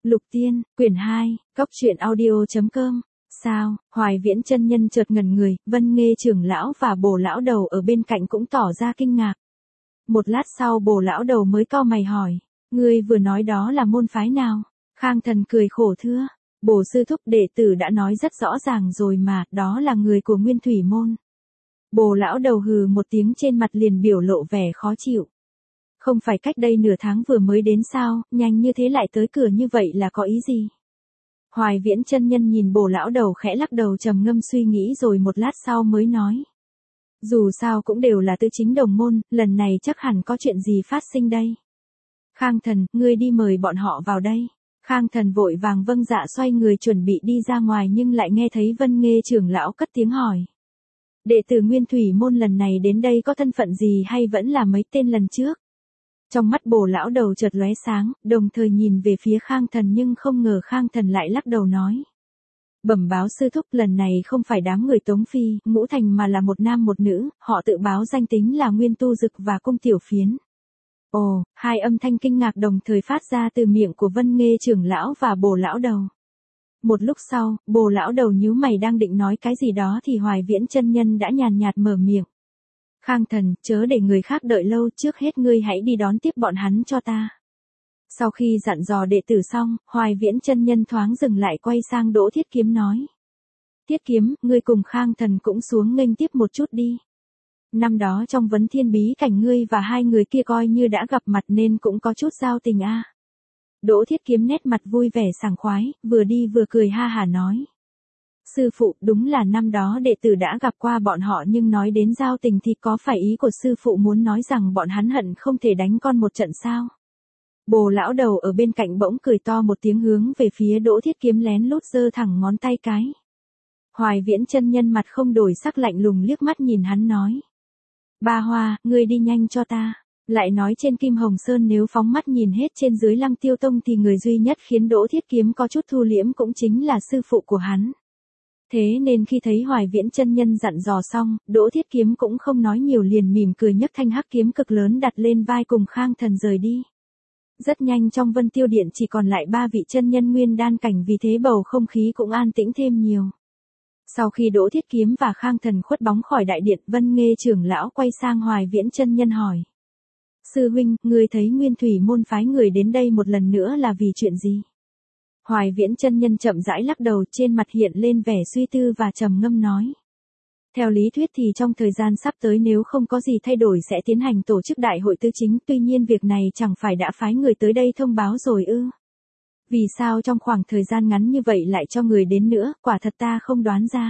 Lục Tiên, quyển 2, Cóc truyện audio.com. Sao? Hoài Viễn chân nhân chợt ngẩn người, Vân Nghê trưởng lão và Bồ lão đầu ở bên cạnh cũng tỏ ra kinh ngạc. Một lát sau Bồ lão đầu mới cau mày hỏi, ngươi vừa nói đó là môn phái nào? Khang Thần cười khổ thưa, Bồ sư thúc đệ tử đã nói rất rõ ràng rồi mà, đó là người của Nguyên Thủy môn. Bồ lão đầu hừ một tiếng, trên mặt liền biểu lộ vẻ khó chịu. Không phải cách đây nửa tháng vừa mới đến sao, nhanh như thế lại tới cửa như vậy là có ý gì? Hoài Viễn chân nhân nhìn Bồ lão đầu khẽ lắc đầu, trầm ngâm suy nghĩ rồi một lát sau mới nói. Dù sao cũng đều là tứ chính đồng môn, lần này chắc hẳn có chuyện gì phát sinh đây. Khang Thần, ngươi đi mời bọn họ vào đây. Khang Thần vội vàng vâng dạ xoay người chuẩn bị đi ra ngoài, nhưng lại nghe thấy Vân Nghê trưởng lão cất tiếng hỏi. Đệ tử Nguyên Thủy môn lần này đến đây có thân phận gì hay vẫn là mấy tên lần trước? Trong mắt Bồ lão đầu chợt lóe sáng, đồng thời nhìn về phía Khang Thần, nhưng không ngờ Khang Thần lại lắc đầu nói. Bẩm báo sư thúc, lần này không phải đám người Tống Phi, Ngũ Thành mà là một nam một nữ, họ tự báo danh tính là Nguyên Tu Dực và Cung Tiểu Phiến. Ồ, hai âm thanh kinh ngạc đồng thời phát ra từ miệng của Vân Nghê trưởng lão và Bồ lão đầu. Một lúc sau, Bồ lão đầu nhíu mày đang định nói cái gì đó thì Hoài Viễn chân nhân đã nhàn nhạt mở miệng. Khang Thần, chớ để người khác đợi lâu, trước hết ngươi hãy đi đón tiếp bọn hắn cho ta. Sau khi dặn dò đệ tử xong, Hoài Viễn chân nhân thoáng dừng lại, quay sang Đỗ Thiết Kiếm nói. Thiết Kiếm, ngươi cùng Khang Thần cũng xuống nghênh tiếp một chút đi. Năm đó trong vấn thiên bí cảnh ngươi và hai người kia coi như đã gặp mặt nên cũng có chút giao tình a. Đỗ Thiết Kiếm nét mặt vui vẻ sảng khoái, vừa đi vừa cười ha hả nói. Sư phụ, đúng là năm đó đệ tử đã gặp qua bọn họ, nhưng nói đến giao tình thì có phải ý của sư phụ muốn nói rằng bọn hắn hận không thể đánh con một trận sao? Bồ lão đầu ở bên cạnh bỗng cười to một tiếng, hướng về phía Đỗ Thiết Kiếm lén lút giơ thẳng ngón tay cái. Hoài Viễn chân nhân mặt không đổi sắc, lạnh lùng liếc mắt nhìn hắn nói. Ba Hoa, ngươi đi nhanh cho ta. Lại nói trên Kim Hồng Sơn nếu phóng mắt nhìn hết trên dưới Lăng Tiêu Tông thì người duy nhất khiến Đỗ Thiết Kiếm có chút thu liễm cũng chính là sư phụ của hắn. Thế nên khi thấy Hoài Viễn chân nhân dặn dò xong, Đỗ Thiết Kiếm cũng không nói nhiều, liền mỉm cười nhấc thanh hắc kiếm cực lớn đặt lên vai cùng Khang Thần rời đi. Rất nhanh trong Vân Tiêu Điện chỉ còn lại ba vị chân nhân nguyên đan cảnh, vì thế bầu không khí cũng an tĩnh thêm nhiều. Sau khi Đỗ Thiết Kiếm và Khang Thần khuất bóng khỏi đại điện, Vân Nghê trưởng lão quay sang Hoài Viễn chân nhân hỏi. Sư huynh, ngươi thấy Nguyên Thủy môn phái người đến đây một lần nữa là vì chuyện gì? Hoài Viễn chân nhân chậm rãi lắc đầu, trên mặt hiện lên vẻ suy tư và trầm ngâm nói. Theo lý thuyết thì trong thời gian sắp tới nếu không có gì thay đổi sẽ tiến hành tổ chức đại hội tứ chính, tuy nhiên việc này chẳng phải đã phái người tới đây thông báo rồi ư? Vì sao trong khoảng thời gian ngắn như vậy lại cho người đến nữa, quả thật ta không đoán ra.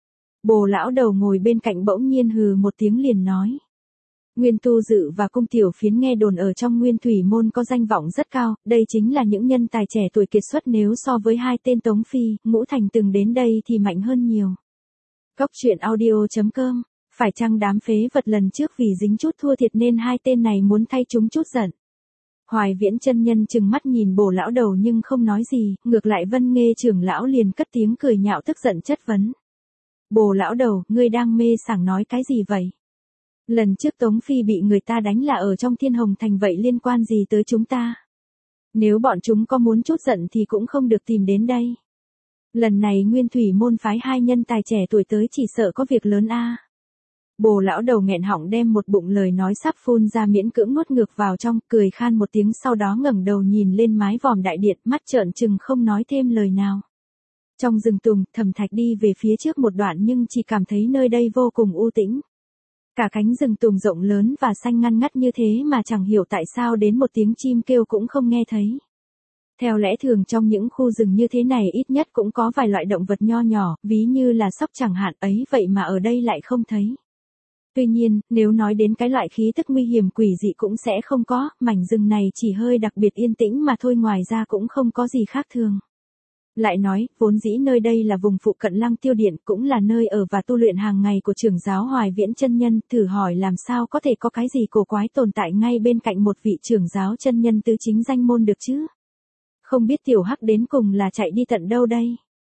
Bồ lão đầu ngồi bên cạnh bỗng nhiên hừ một tiếng liền nói. Nguyên Tu Dự và Cung Tiểu Phiến nghe đồn ở trong Nguyên Thủy môn có danh vọng rất cao, đây chính là những nhân tài trẻ tuổi kiệt xuất, nếu so với hai tên Tống Phi, Ngũ Thành từng đến đây thì mạnh hơn nhiều. Cóc truyện audio.com, phải chăng đám phế vật lần trước vì dính chút thua thiệt nên hai tên này muốn thay chúng chút giận? Hoài Viễn chân nhân trừng mắt nhìn Bồ lão đầu nhưng không nói gì, ngược lại Vân Nghê trưởng lão liền cất tiếng cười nhạo tức giận chất vấn. Bồ lão đầu, ngươi đang mê sảng nói cái gì vậy? Lần trước Tống Phi bị người ta đánh là ở trong Thiên Hồng Thành, vậy liên quan gì tới chúng ta? Nếu bọn chúng có muốn chút giận thì cũng không được tìm đến đây. Lần này Nguyên Thủy môn phái hai nhân tài trẻ tuổi tới chỉ sợ có việc lớn a. Bồ lão đầu nghẹn họng đem một bụng lời nói sắp phun ra miễn cưỡng nuốt ngược vào trong, cười khan một tiếng, sau đó ngẩng đầu nhìn lên mái vòm đại điện, mắt trợn trừng không nói thêm lời nào. Trong rừng tùng, Thẩm Thạch đi về phía trước một đoạn nhưng chỉ cảm thấy nơi đây vô cùng u tĩnh. Cả cánh rừng tùng rộng lớn và xanh ngăn ngắt như thế mà chẳng hiểu tại sao đến một tiếng chim kêu cũng không nghe thấy. Theo lẽ thường trong những khu rừng như thế này ít nhất cũng có vài loại động vật nho nhỏ, ví như là sóc chẳng hạn, ấy vậy mà ở đây lại không thấy. Tuy nhiên, nếu nói đến cái loại khí tức nguy hiểm quỷ dị cũng sẽ không có, mảnh rừng này chỉ hơi đặc biệt yên tĩnh mà thôi, ngoài ra cũng không có gì khác thường. Lại nói, vốn dĩ nơi đây là vùng phụ cận Lăng Tiêu Điện, cũng là nơi ở và tu luyện hàng ngày của trưởng giáo Hoài Viễn chân nhân, thử hỏi làm sao có thể có cái gì cổ quái tồn tại ngay bên cạnh một vị trưởng giáo chân nhân tứ chính danh môn được chứ? Không biết tiểu hắc đến cùng là chạy đi tận đâu đây?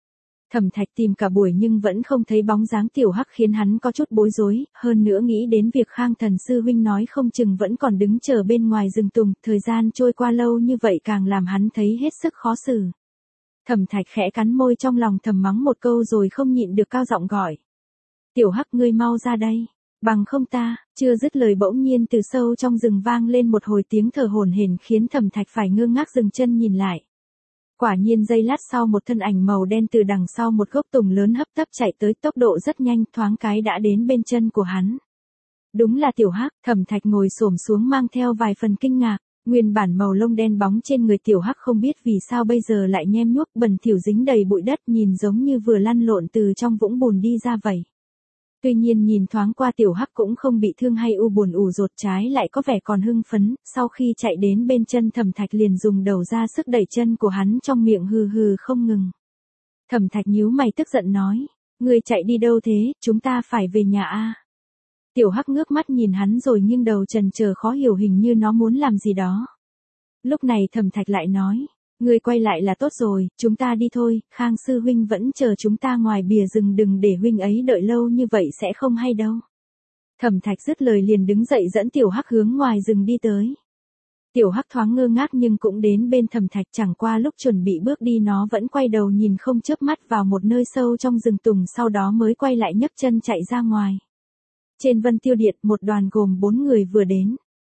Thẩm Thạch tìm cả buổi nhưng vẫn không thấy bóng dáng Tiểu Hắc khiến hắn có chút bối rối, hơn nữa nghĩ đến việc Khang Thần sư huynh nói không chừng vẫn còn đứng chờ bên ngoài rừng tùng, thời gian trôi qua lâu như vậy càng làm hắn thấy hết sức khó xử. Thẩm Thạch khẽ cắn môi trong lòng thầm mắng một câu rồi không nhịn được cao giọng gọi. Tiểu Hắc ngươi mau ra đây, bằng không ta, chưa dứt lời bỗng nhiên từ sâu trong rừng vang lên một hồi tiếng thở hổn hển khiến Thẩm Thạch phải ngơ ngác dừng chân nhìn lại. Quả nhiên giây lát sau một thân ảnh màu đen từ đằng sau một gốc tùng lớn hấp tấp chạy tới, tốc độ rất nhanh, thoáng cái đã đến bên chân của hắn. Đúng là Tiểu Hắc. Thẩm Thạch ngồi xổm xuống mang theo vài phần kinh ngạc, nguyên bản màu lông đen bóng trên người Tiểu Hắc không biết vì sao bây giờ lại nhem nhuốc bẩn thỉu dính đầy bụi đất, nhìn giống như vừa lăn lộn từ trong vũng bùn đi ra vậy. Tuy nhiên nhìn thoáng qua Tiểu Hắc cũng không bị thương hay u buồn ủ rột, trái lại có vẻ còn hưng phấn, sau khi chạy đến bên chân Thẩm Thạch liền dùng đầu ra sức đẩy chân của hắn, trong miệng hừ hừ không ngừng. Thẩm Thạch nhíu mày tức giận nói, ngươi chạy đi đâu thế, chúng ta phải về nhà a. Tiểu Hắc ngước mắt nhìn hắn rồi nghiêng đầu chần chờ khó hiểu, hình như nó muốn làm gì đó. Lúc này Thẩm Thạch lại nói, ngươi quay lại là tốt rồi, chúng ta đi thôi, Khang sư huynh vẫn chờ chúng ta ngoài bìa rừng, đừng để huynh ấy đợi lâu như vậy sẽ không hay đâu. Thẩm Thạch dứt lời liền đứng dậy dẫn Tiểu Hắc hướng ngoài rừng đi tới. Tiểu Hắc thoáng ngơ ngác nhưng cũng đến bên Thẩm Thạch, chẳng qua lúc chuẩn bị bước đi nó vẫn quay đầu nhìn không chớp mắt vào một nơi sâu trong rừng tùng, sau đó mới quay lại nhấc chân chạy ra ngoài. Trên Vân Tiêu Điện, một đoàn gồm 4 người vừa đến.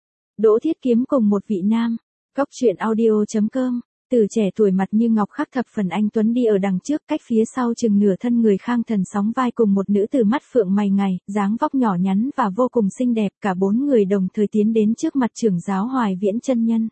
Đỗ Thiết Kiếm cùng một vị nam. Cóc truyện audio.com. Từ trẻ tuổi mặt như ngọc khắc thập phần anh tuấn đi ở đằng trước, cách phía sau chừng nửa thân người Khang Thần sóng vai cùng một nữ tử mắt phượng mày ngài, dáng vóc nhỏ nhắn và vô cùng xinh đẹp, cả 4 người đồng thời tiến đến trước mặt trưởng giáo Hoài Viễn chân nhân.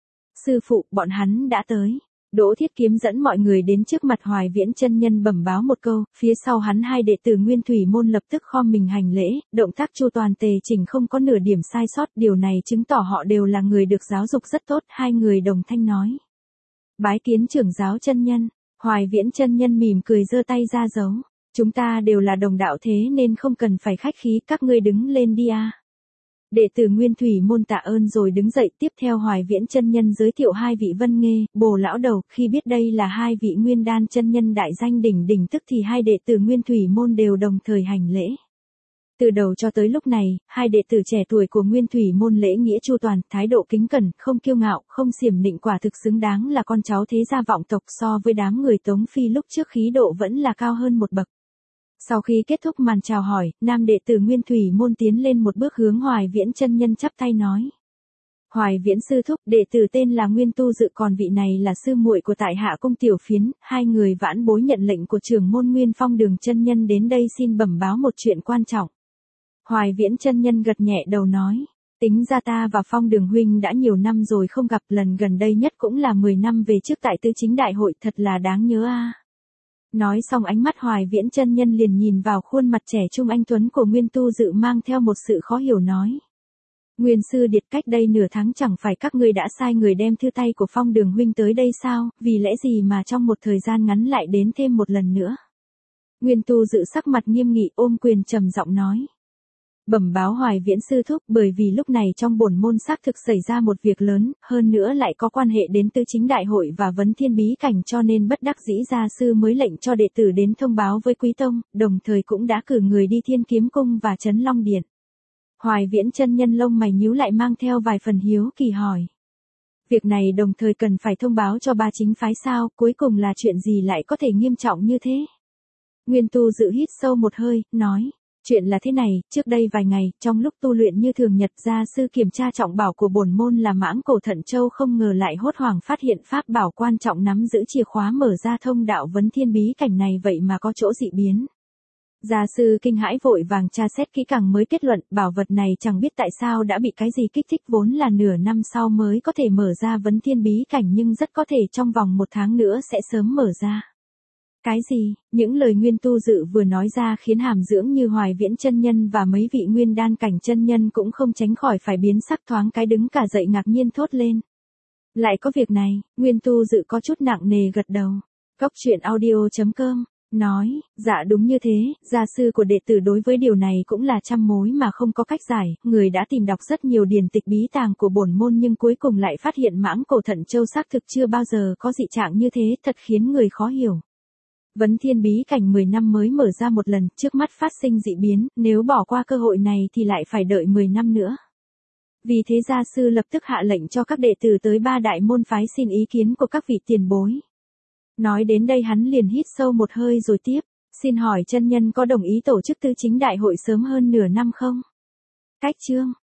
Sư phụ, bọn hắn đã tới. Đỗ Thiết Kiếm dẫn mọi người đến trước mặt Hoài Viễn chân nhân bẩm báo một câu, phía sau hắn hai đệ tử Nguyên Thủy môn lập tức khom mình hành lễ, động tác chu toàn tề chỉnh không có nửa điểm sai sót, điều này chứng tỏ họ đều là người được giáo dục rất tốt. Hai người đồng thanh nói, bái kiến trưởng giáo chân nhân. Hoài Viễn chân nhân mỉm cười giơ tay ra dấu, chúng ta đều là đồng đạo thế nên không cần phải khách khí, các ngươi đứng lên đi a. Đệ tử Nguyên Thủy môn tạ ơn rồi đứng dậy, tiếp theo Hoài Viễn chân nhân giới thiệu hai vị Vân Nghê, Bồ lão đầu, khi biết đây là hai vị Nguyên Đan chân nhân đại danh đỉnh đỉnh tức thì hai đệ tử Nguyên Thủy môn đều đồng thời hành lễ. Từ đầu cho tới lúc này, hai đệ tử trẻ tuổi của Nguyên Thủy môn lễ nghĩa chu toàn, thái độ kính cẩn, không kiêu ngạo, không xiểm nịnh, quả thực xứng đáng là con cháu thế gia vọng tộc, so với đám người Tống Phi lúc trước khí độ vẫn là cao hơn một bậc. Sau khi kết thúc màn chào hỏi, nam đệ tử Nguyên Thủy môn tiến lên một bước hướng Hoài Viễn chân nhân chắp tay nói. Hoài Viễn sư thúc, đệ tử tên là Nguyên Tu Dự, còn vị này là sư muội của tại hạ cung Tiểu Phiến, hai người vãn bối nhận lệnh của trưởng môn Nguyên Phong Đường chân nhân đến đây xin bẩm báo một chuyện quan trọng. Hoài Viễn chân nhân gật nhẹ đầu nói, tính ra ta và Phong Đường huynh đã nhiều năm rồi không gặp, lần gần đây nhất cũng là 10 năm về trước tại Tư Chính Đại hội, thật là đáng nhớ a. Nói xong ánh mắt Hoài Viễn chân nhân liền nhìn vào khuôn mặt trẻ trung anh tuấn của Nguyên Tu Dự mang theo một sự khó hiểu nói. Nguyên sư điệt, cách đây nửa tháng chẳng phải các ngươi đã sai người đem thư tay của Phong Đường huynh tới đây sao, vì lẽ gì mà trong một thời gian ngắn lại đến thêm một lần nữa. Nguyên Tu Dự sắc mặt nghiêm nghị ôm quyền trầm giọng nói. Bẩm báo Hoài Viễn sư thúc, bởi vì lúc này trong bổn môn xác thực xảy ra một việc lớn, hơn nữa lại có quan hệ đến Tư Chính Đại hội và Vấn Thiên bí cảnh, cho nên bất đắc dĩ gia sư mới lệnh cho đệ tử đến thông báo với Quý tông, đồng thời cũng đã cử người đi Thiên Kiếm cung và Trấn Long Điện. Hoài Viễn chân nhân lông mày nhíu lại mang theo vài phần hiếu kỳ hỏi. Việc này đồng thời cần phải thông báo cho ba chính phái sao, cuối cùng là chuyện gì lại có thể nghiêm trọng như thế? Nguyên Tu Dự hít sâu một hơi, nói. Chuyện là thế này, trước đây vài ngày, trong lúc tu luyện như thường nhật, gia sư kiểm tra trọng bảo của bổn môn là Mãng Cổ Thận Châu, không ngờ lại hốt hoảng phát hiện pháp bảo quan trọng nắm giữ chìa khóa mở ra thông đạo Vấn Thiên bí cảnh này vậy mà có chỗ dị biến. Gia sư kinh hãi vội vàng tra xét kỹ càng mới kết luận bảo vật này chẳng biết tại sao đã bị cái gì kích thích, vốn là nửa năm sau mới có thể mở ra Vấn Thiên bí cảnh nhưng rất có thể trong vòng 1 tháng nữa sẽ sớm mở ra. Cái gì? Những lời Nguyên Tu Dự vừa nói ra khiến hàm dưỡng như Hoài Viễn chân nhân và mấy vị Nguyên Đan cảnh chân nhân cũng không tránh khỏi phải biến sắc, thoáng cái đứng cả dậy ngạc nhiên thốt lên. Lại có việc này, Nguyên Tu Dự có chút nặng nề gật đầu. Cóc truyện audio.com nói, dạ đúng như thế, gia sư của đệ tử đối với điều này cũng là trăm mối mà không có cách giải, người đã tìm đọc rất nhiều điển tịch bí tàng của bổn môn nhưng cuối cùng lại phát hiện Mãng Cổ Thận Châu xác thực chưa bao giờ có dị trạng như thế, thật khiến người khó hiểu. Vấn Thiên bí cảnh 10 năm mới mở ra một lần, trước mắt phát sinh dị biến, nếu bỏ qua cơ hội này thì lại phải đợi 10 năm nữa. Vì thế gia sư lập tức hạ lệnh cho các đệ tử tới 3 đại môn phái xin ý kiến của các vị tiền bối. Nói đến đây hắn liền hít sâu một hơi rồi tiếp, xin hỏi chân nhân có đồng ý tổ chức tư chính đại hội sớm hơn nửa năm không? Cách chương